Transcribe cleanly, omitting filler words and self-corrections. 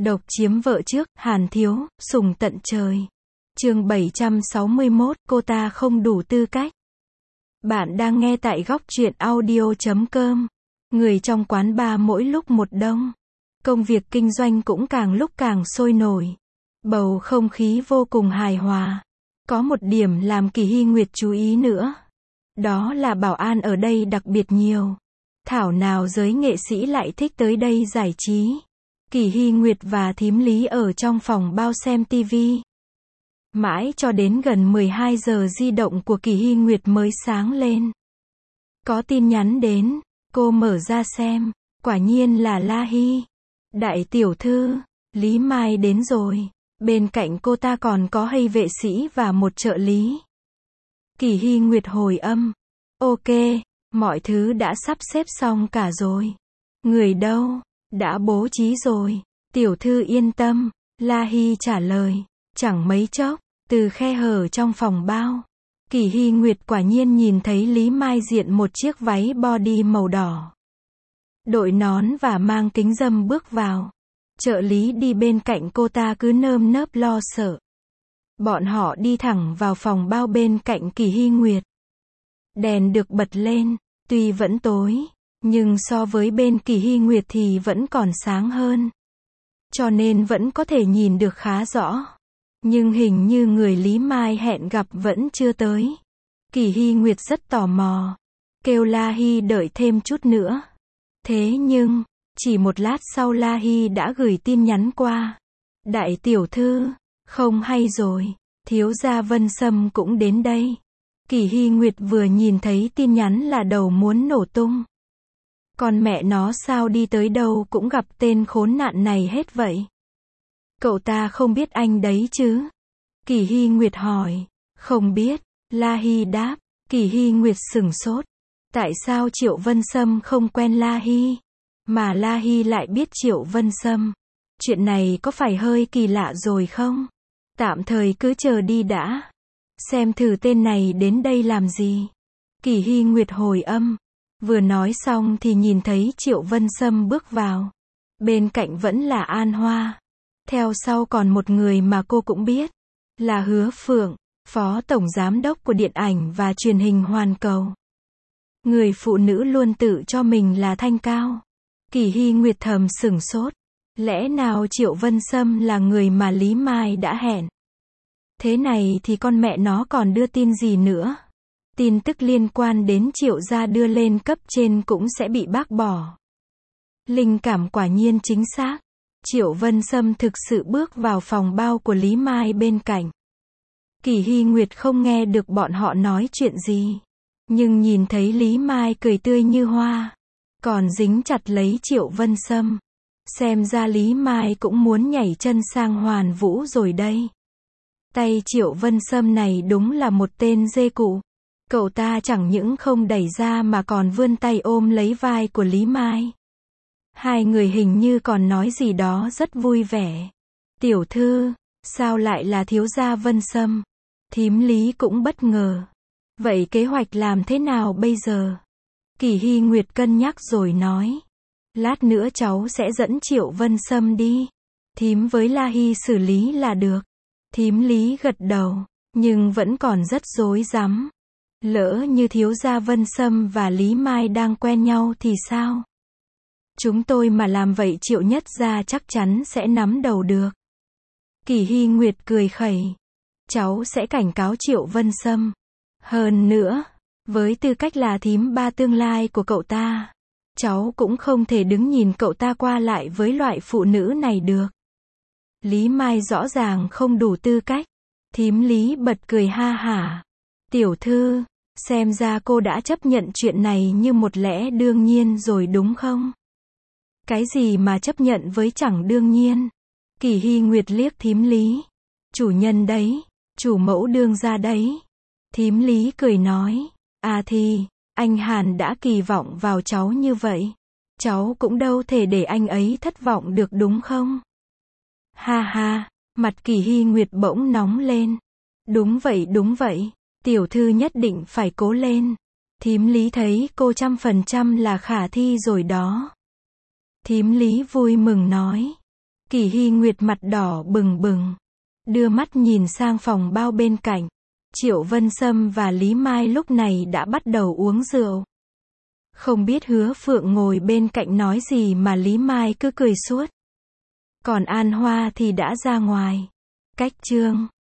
Độc chiếm vợ trước, Hàn Thiếu, sủng tận trời. Chương 761, cô ta không đủ tư cách. Bạn đang nghe tại góc truyện audio.com. Người trong quán bar mỗi lúc một đông. Công việc kinh doanh cũng càng lúc càng sôi nổi. Bầu không khí vô cùng hài hòa. Có một điểm làm Kỳ Hy Nguyệt chú ý nữa. Đó là bảo an ở đây đặc biệt nhiều. Thảo nào giới nghệ sĩ lại thích tới đây giải trí. Kỳ Hy Nguyệt và thím Lý ở trong phòng bao xem tivi. Mãi cho đến gần 12 giờ di động của Kỳ Hy Nguyệt mới sáng lên. Có tin nhắn đến, cô mở ra xem, quả nhiên là La Hy. Đại tiểu thư, Lý Mai đến rồi. Bên cạnh cô ta còn có hay vệ sĩ và một trợ lý. Kỳ Hy Nguyệt hồi âm. Ok, mọi thứ đã sắp xếp xong cả rồi. Người đâu? Đã bố trí rồi. Tiểu thư yên tâm. La Hy trả lời. Chẳng mấy chốc, từ khe hở trong phòng bao, Kỳ Hy Nguyệt quả nhiên nhìn thấy Lý Mai diện một chiếc váy body màu đỏ. Đội nón và mang kính râm bước vào. Trợ lý đi bên cạnh cô ta cứ nơm nớp lo sợ. Bọn họ đi thẳng vào phòng bao bên cạnh Kỳ Hy Nguyệt. Đèn được bật lên, tuy vẫn tối, nhưng so với bên Kỳ Hy Nguyệt thì vẫn còn sáng hơn. Cho nên vẫn có thể nhìn được khá rõ. Nhưng hình như người Lý Mai hẹn gặp vẫn chưa tới. Kỳ Hy Nguyệt rất tò mò. Kêu La Hy đợi thêm chút nữa. Thế nhưng, chỉ một lát sau La Hy đã gửi tin nhắn qua. Đại tiểu thư, không hay rồi, thiếu gia Vân Sâm cũng đến đây. Kỳ Hy Nguyệt vừa nhìn thấy tin nhắn là đầu muốn nổ tung. Con mẹ nó sao đi tới đâu cũng gặp tên khốn nạn này hết vậy? Cậu ta không biết anh đấy chứ? Kỳ Hy Nguyệt hỏi. Không biết, La Hy đáp. Kỳ Hy Nguyệt sửng sốt. Tại sao Triệu Vân Sâm không quen La Hy? Mà La Hy lại biết Triệu Vân Sâm. Chuyện này có phải hơi kỳ lạ rồi không? Tạm thời cứ chờ đi đã. Xem thử tên này đến đây làm gì. Kỳ Hy Nguyệt hồi âm. Vừa nói xong thì nhìn thấy Triệu Vân Sâm bước vào. Bên cạnh vẫn là An Hoa. Theo sau còn một người mà cô cũng biết. Là Hứa Phượng, Phó Tổng Giám đốc của Điện ảnh và Truyền hình Hoàn Cầu. Người phụ nữ luôn tự cho mình là thanh cao. Kỳ Hy Nguyệt thầm sửng sốt. Lẽ nào Triệu Vân Sâm là người mà Lý Mai đã hẹn? Thế này thì con mẹ nó còn đưa tin gì nữa? Tin tức liên quan đến Triệu gia đưa lên cấp trên cũng sẽ bị bác bỏ. Linh cảm quả nhiên chính xác. Triệu Vân Sâm thực sự bước vào phòng bao của Lý Mai bên cạnh. Kỳ Hy Nguyệt không nghe được bọn họ nói chuyện gì. Nhưng nhìn thấy Lý Mai cười tươi như hoa. Còn dính chặt lấy Triệu Vân Sâm. Xem ra Lý Mai cũng muốn nhảy chân sang Hoàn Vũ rồi đây. Tay Triệu Vân Sâm này đúng là một tên dê cụ. Cậu ta chẳng những không đẩy ra mà còn vươn tay ôm lấy vai của Lý Mai. Hai người hình như còn nói gì đó rất vui vẻ. Tiểu thư, sao lại là thiếu gia Vân Sâm? Thím Lý cũng bất ngờ. Vậy kế hoạch làm thế nào bây giờ? Kỳ Hy Nguyệt cân nhắc rồi nói. Lát nữa cháu sẽ dẫn Triệu Vân Sâm đi. Thím với La Hy xử lý là được. Thím Lý gật đầu, nhưng vẫn còn rất rối rắm. Lỡ như thiếu gia Vân Sâm và Lý Mai đang quen nhau thì sao? Chúng tôi mà làm vậy Triệu Nhất gia chắc chắn sẽ nắm đầu được. Kỳ Hy Nguyệt cười khẩy. Cháu sẽ cảnh cáo Triệu Vân Sâm. Hơn nữa, với tư cách là thím ba tương lai của cậu ta, cháu cũng không thể đứng nhìn cậu ta qua lại với loại phụ nữ này được. Lý Mai rõ ràng không đủ tư cách. Thím Lý bật cười ha hả. Tiểu thư, xem ra cô đã chấp nhận chuyện này như một lẽ đương nhiên rồi đúng không? Cái gì mà chấp nhận với chẳng đương nhiên? Kỳ Hy Nguyệt liếc thím Lý. Chủ nhân đấy, chủ mẫu đương gia đấy. Thím Lý cười nói. À thì, anh Hàn đã kỳ vọng vào cháu như vậy. Cháu cũng đâu thể để anh ấy thất vọng được đúng không? Ha ha, mặt Kỳ Hy Nguyệt bỗng nóng lên. Đúng vậy, tiểu thư nhất định phải cố lên. Thím Lý thấy cô 100% là khả thi rồi đó. Thím Lý vui mừng nói. Kỳ Hy Nguyệt mặt đỏ bừng bừng, đưa mắt nhìn sang phòng bao bên cạnh. Triệu Vân Sâm và Lý Mai lúc này đã bắt đầu uống rượu. Không biết Hứa Phượng ngồi bên cạnh nói gì mà Lý Mai cứ cười suốt. Còn An Hoa thì đã ra ngoài. Cách chương